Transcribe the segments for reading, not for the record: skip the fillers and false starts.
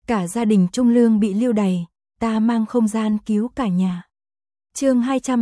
cả gia đình Trung Lương bị lưu đày, ta mang không gian cứu cả nhà. Chương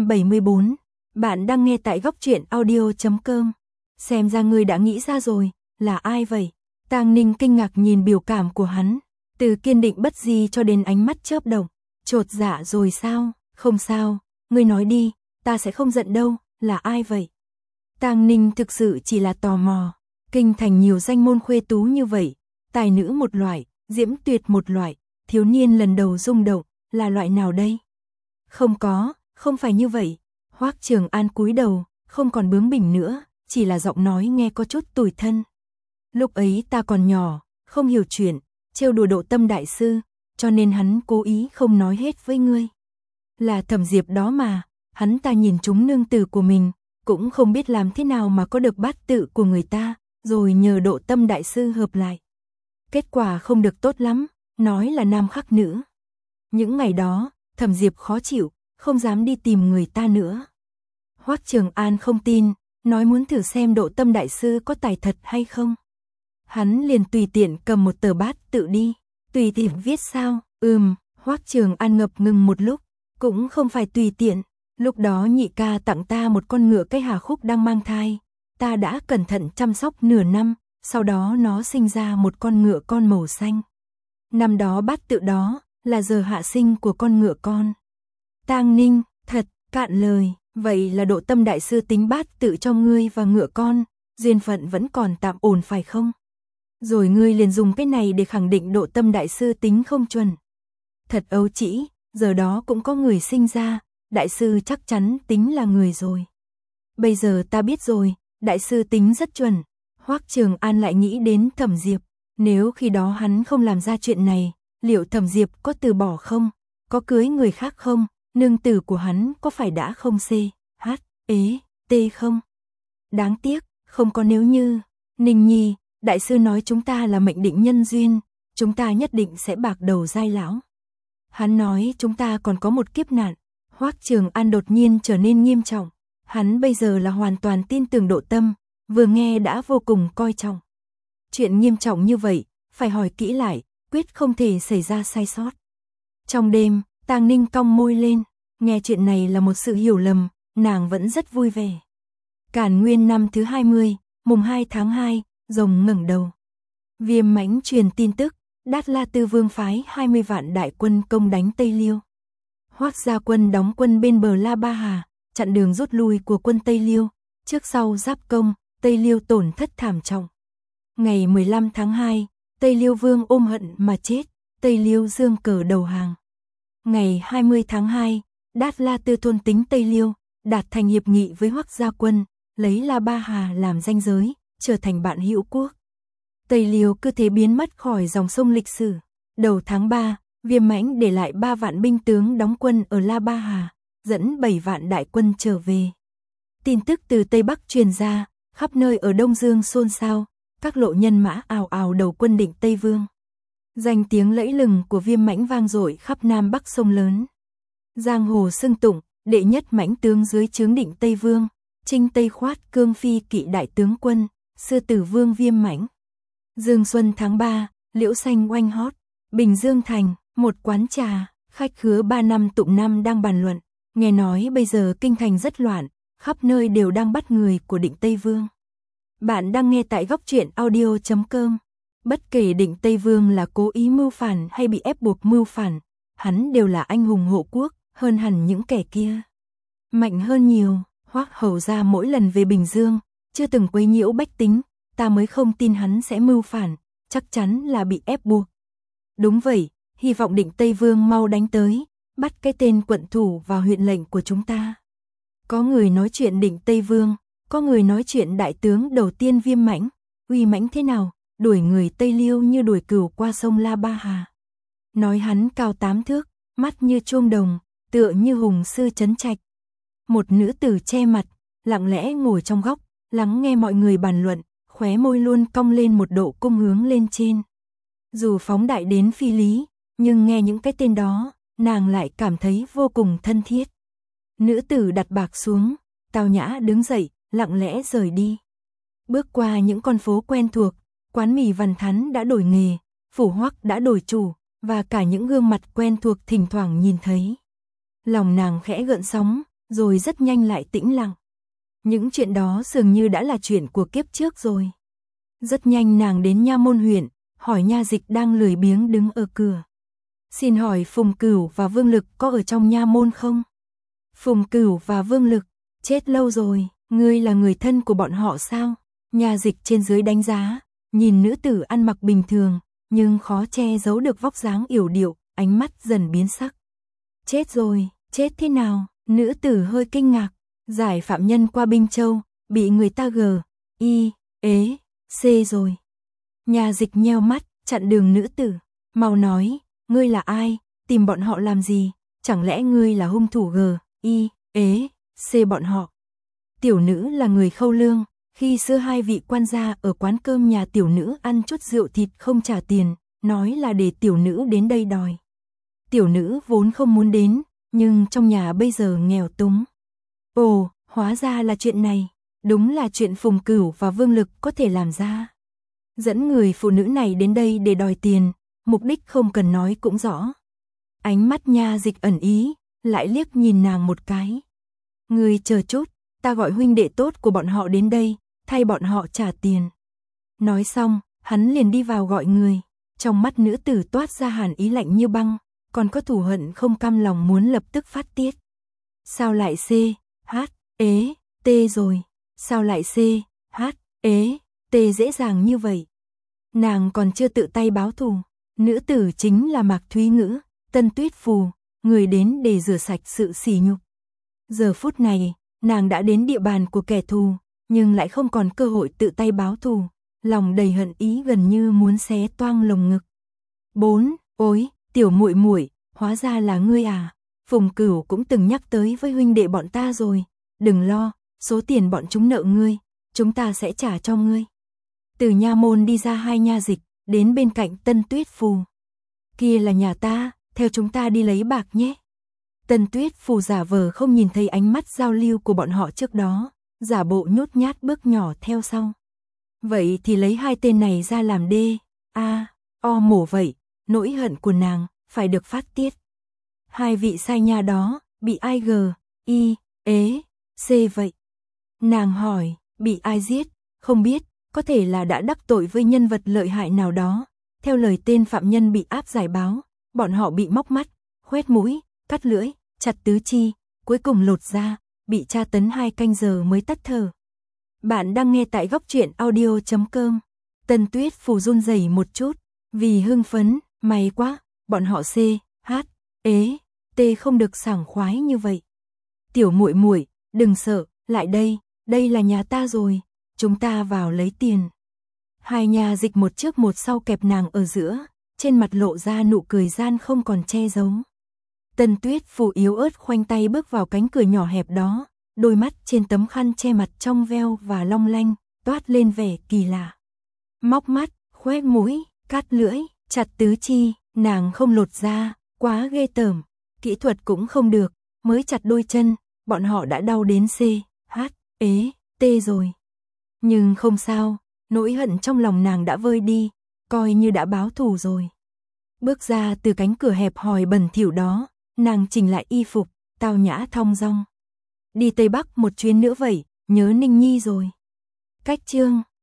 274, bạn đang nghe tại góc truyện audio.com. Xem ra ngươi đã nghĩ ra rồi, là ai vậy? Tang Ninh kinh ngạc nhìn biểu cảm của hắn, từ kiên định bất di cho đến ánh mắt chớp động. Chột dạ rồi sao? Không sao, ngươi nói đi, ta sẽ không giận đâu, là ai vậy? Tang Ninh thực sự chỉ là tò mò, kinh thành nhiều danh môn khuê tú như vậy, tài nữ một loại, diễm tuyệt một loại, thiếu niên lần đầu rung động, là loại nào đây? Không có, không phải như vậy. Hoắc Trường An cúi đầu, không còn bướng bỉnh nữa, chỉ là giọng nói nghe có chút tủi thân. Lúc ấy ta còn nhỏ, không hiểu chuyện, trêu đùa Độ Tâm đại sư, cho nên hắn cố ý không nói hết với ngươi. Là Thẩm Diệp đó mà, hắn ta nhìn chúng nương tử của mình, cũng không biết làm thế nào mà có được bát tự của người ta, rồi nhờ Độ Tâm đại sư hợp lại. Kết quả không được tốt lắm, nói là nam khắc nữ. Những ngày đó, Thẩm Diệp khó chịu, không dám đi tìm người ta nữa. Hoắc Trường An không tin, nói muốn thử xem Độ Tâm đại sư có tài thật hay không. Hắn liền tùy tiện cầm một tờ bát tự đi, tùy tiện viết sao? Hoắc Trường An ngập ngừng một lúc, cũng không phải tùy tiện, lúc đó nhị ca tặng ta một con ngựa cái Hà Khúc đang mang thai, ta đã cẩn thận chăm sóc nửa năm, sau đó nó sinh ra một con ngựa con màu xanh. Năm đó bát tự đó là giờ hạ sinh của con ngựa con. Tang Ninh, thật, cạn lời, vậy là Độ Tâm đại sư tính bát tự cho ngươi và ngựa con, duyên phận vẫn còn tạm ổn phải không? Rồi ngươi liền dùng cái này để khẳng định Độ Tâm đại sư tính không chuẩn. Thật ấu trĩ, giờ đó cũng có người sinh ra, đại sư chắc chắn tính là người rồi. Bây giờ ta biết rồi, đại sư tính rất chuẩn. Hoắc Trường An lại nghĩ đến Thẩm Diệp, nếu khi đó hắn không làm ra chuyện này, liệu Thẩm Diệp có từ bỏ không? Có cưới người khác không? Nương tử của hắn có phải đã không CHT không? Đáng tiếc, không có nếu như. Ninh Nhi, đại sư nói chúng ta là mệnh định nhân duyên, chúng ta nhất định sẽ bạc đầu giai lão. Hắn nói chúng ta còn có một kiếp nạn. Hoắc Trường An đột nhiên trở nên nghiêm trọng. Hắn bây giờ là hoàn toàn tin tưởng Độ Tâm, vừa nghe đã vô cùng coi trọng. Chuyện nghiêm trọng như vậy, phải hỏi kỹ lại, quyết không thể xảy ra sai sót. Trong đêm, Tang Ninh cong môi lên, nghe chuyện này là một sự hiểu lầm, nàng vẫn rất vui vẻ. Càn Nguyên năm thứ 20, mùng 2 tháng 2, rồng ngẩng đầu. Viêm Mãnh truyền tin tức, Đát La Tư Vương phái 20 vạn đại quân công đánh Tây Liêu. Hoắc gia quân đóng quân bên bờ La Ba Hà, chặn đường rút lui của quân Tây Liêu, trước sau giáp công, Tây Liêu tổn thất thảm trọng. Ngày 15 tháng 2, Tây Liêu Vương ôm hận mà chết, Tây Liêu dương cờ đầu hàng. Ngày 20 tháng 2, Đát La Tư thôn tính Tây Liêu, đạt thành hiệp nghị với Hoắc gia quân, lấy La Ba Hà làm ranh giới, trở thành bạn hữu quốc. Tây Liêu cứ thế biến mất khỏi dòng sông lịch sử. Đầu tháng 3, Viêm Mãnh để lại 3 vạn binh tướng đóng quân ở La Ba Hà, dẫn 7 vạn đại quân trở về. Tin tức từ Tây Bắc truyền ra, khắp nơi ở Đông Dương xôn xao, các lộ nhân mã ào ào đầu quân định Tây Vương. Danh tiếng lẫy lừng của Viêm Mãnh vang dội khắp Nam Bắc sông lớn. Giang hồ xưng tụng, đệ nhất mãnh tướng dưới trướng định Tây Vương, Trinh Tây Khoát Cương Phi kỵ đại tướng quân, Sư Tử Vương Viêm Mãnh. Dương xuân tháng 3, liễu xanh oanh hót, Bình Dương thành, một quán trà, khách khứa 3 năm tụng năm đang bàn luận, nghe nói bây giờ kinh thành rất loạn, khắp nơi đều đang bắt người của định Tây Vương. Bạn đang nghe tại góc truyện audio.com. Bất kể định Tây Vương là cố ý mưu phản hay bị ép buộc mưu phản, hắn đều là anh hùng hộ quốc, hơn hẳn những kẻ kia. Mạnh hơn nhiều, Hoắc hầu gia mỗi lần về Bình Dương, chưa từng quấy nhiễu bách tính, ta mới không tin hắn sẽ mưu phản, chắc chắn là bị ép buộc. Đúng vậy, hy vọng định Tây Vương mau đánh tới, bắt cái tên quận thủ vào huyện lệnh của chúng ta. Có người nói chuyện định Tây Vương, có người nói chuyện đại tướng đầu tiên Viêm Mãnh, uy mãnh thế nào, đuổi người Tây Liêu như đuổi cừu qua sông La Ba Hà. Nói hắn cao 8 thước, mắt như chuông đồng, tựa như hùng sư trấn trạch. Một nữ tử che mặt, lặng lẽ ngồi trong góc, lắng nghe mọi người bàn luận, khóe môi luôn cong lên một độ cung hướng lên trên. Dù phóng đại đến phi lý, nhưng nghe những cái tên đó, nàng lại cảm thấy vô cùng thân thiết. Nữ tử đặt bạc xuống, tao nhã đứng dậy, lặng lẽ rời đi. Bước qua những con phố quen thuộc, quán mì Văn Thắn đã đổi nghề, phủ Hoắc đã đổi chủ, và cả những gương mặt quen thuộc thỉnh thoảng nhìn thấy. Lòng nàng khẽ gợn sóng, rồi rất nhanh lại tĩnh lặng. Những chuyện đó dường như đã là chuyện của kiếp trước rồi. Rất nhanh nàng đến nha môn huyện, hỏi nha dịch đang lười biếng đứng ở cửa. Xin hỏi Phùng Cửu và Vương Lực có ở trong nha môn không? Phùng Cửu và Vương Lực, chết lâu rồi, ngươi là người thân của bọn họ sao? Nha dịch trên dưới đánh giá, nhìn nữ tử ăn mặc bình thường, nhưng khó che giấu được vóc dáng yểu điệu, ánh mắt dần biến sắc. Chết rồi, chết thế nào? Nữ tử hơi kinh ngạc, giải phạm nhân qua Binh Châu, bị người ta C rồi. Nha dịch nheo mắt, chặn đường nữ tử, mau nói, ngươi là ai, tìm bọn họ làm gì, chẳng lẽ ngươi là hung thủ C bọn họ. Tiểu nữ là người Khâu Lương, khi xưa hai vị quan gia ở quán cơm nhà tiểu nữ ăn chút rượu thịt không trả tiền, nói là để tiểu nữ đến đây đòi. Tiểu nữ vốn không muốn đến, nhưng trong nhà bây giờ nghèo túng. Ồ, hóa ra là chuyện này, đúng là chuyện Phùng Cửu và Vương Lực có thể làm ra. Dẫn người phụ nữ này đến đây để đòi tiền, mục đích không cần nói cũng rõ. Ánh mắt nha dịch ẩn ý, lại liếc nhìn nàng một cái. Ngươi chờ chút, ta gọi huynh đệ tốt của bọn họ đến đây, thay bọn họ trả tiền. Nói xong, hắn liền đi vào gọi người. Trong mắt nữ tử toát ra hàn ý lạnh như băng, còn có thù hận không cam lòng muốn lập tức phát tiết. Sao lại T rồi? Sao lại T dễ dàng như vậy? Nàng còn chưa tự tay báo thù. Nữ tử chính là Mạc Thúy Ngữ, Tân Tuyết Phù, người đến để rửa sạch sự sỉ nhục. Giờ phút này, nàng đã đến địa bàn của kẻ thù, nhưng lại không còn cơ hội tự tay báo thù, lòng đầy hận ý gần như muốn xé toang lồng ngực. 4. Ôi, tiểu muội muội, hóa ra là ngươi à? Phùng Cửu cũng từng nhắc tới với huynh đệ bọn ta rồi, đừng lo, số tiền bọn chúng nợ ngươi, chúng ta sẽ trả cho ngươi. Từ nha môn đi ra hai nha dịch, đến bên cạnh Tân Tuyết Phù. Kia là nhà ta, theo chúng ta đi lấy bạc nhé. Tân Tuyết Phù giả vờ không nhìn thấy ánh mắt giao lưu của bọn họ trước đó, giả bộ nhút nhát bước nhỏ theo sau. Vậy thì lấy hai tên này ra làm mổ vậy, nỗi hận của nàng, phải được phát tiết. Hai vị sai nha đó, bị ai C vậy? Nàng hỏi, bị ai giết? Không biết, có thể là đã đắc tội với nhân vật lợi hại nào đó. Theo lời tên phạm nhân bị áp giải báo, bọn họ bị móc mắt, khoét mũi, cắt lưỡi, chặt tứ chi, cuối cùng lột da, bị tra tấn 2 canh giờ mới tắt thở. Bạn đang nghe tại goctruyện.audio.com. Tân Tuyết Phù run rẩy một chút, vì hưng phấn, may quá, bọn họ T không được sảng khoái như vậy. Tiểu muội muội, đừng sợ, lại đây là nhà ta rồi, chúng ta vào lấy tiền. Hai nha dịch một trước một sau kẹp nàng ở giữa, trên mặt lộ ra nụ cười gian không còn che giấu. Tân Tuyết Phù yếu ớt khoanh tay bước vào cánh cửa nhỏ hẹp đó, đôi mắt trên tấm khăn che mặt trong veo và long lanh, toát lên vẻ kỳ lạ. Móc mắt, khoét mũi, cắt lưỡi, chặt tứ chi, nàng không lột da, quá ghê tởm, kỹ thuật cũng không được, mới chặt đôi chân, bọn họ đã đau đến T rồi. Nhưng không sao, nỗi hận trong lòng nàng đã vơi đi, coi như đã báo thù rồi. Bước ra từ cánh cửa hẹp hòi bẩn thỉu đó, nàng chỉnh lại y phục, tao nhã thong dong. Đi Tây Bắc một chuyến nữa vậy, nhớ Ninh Nhi rồi. Cách chương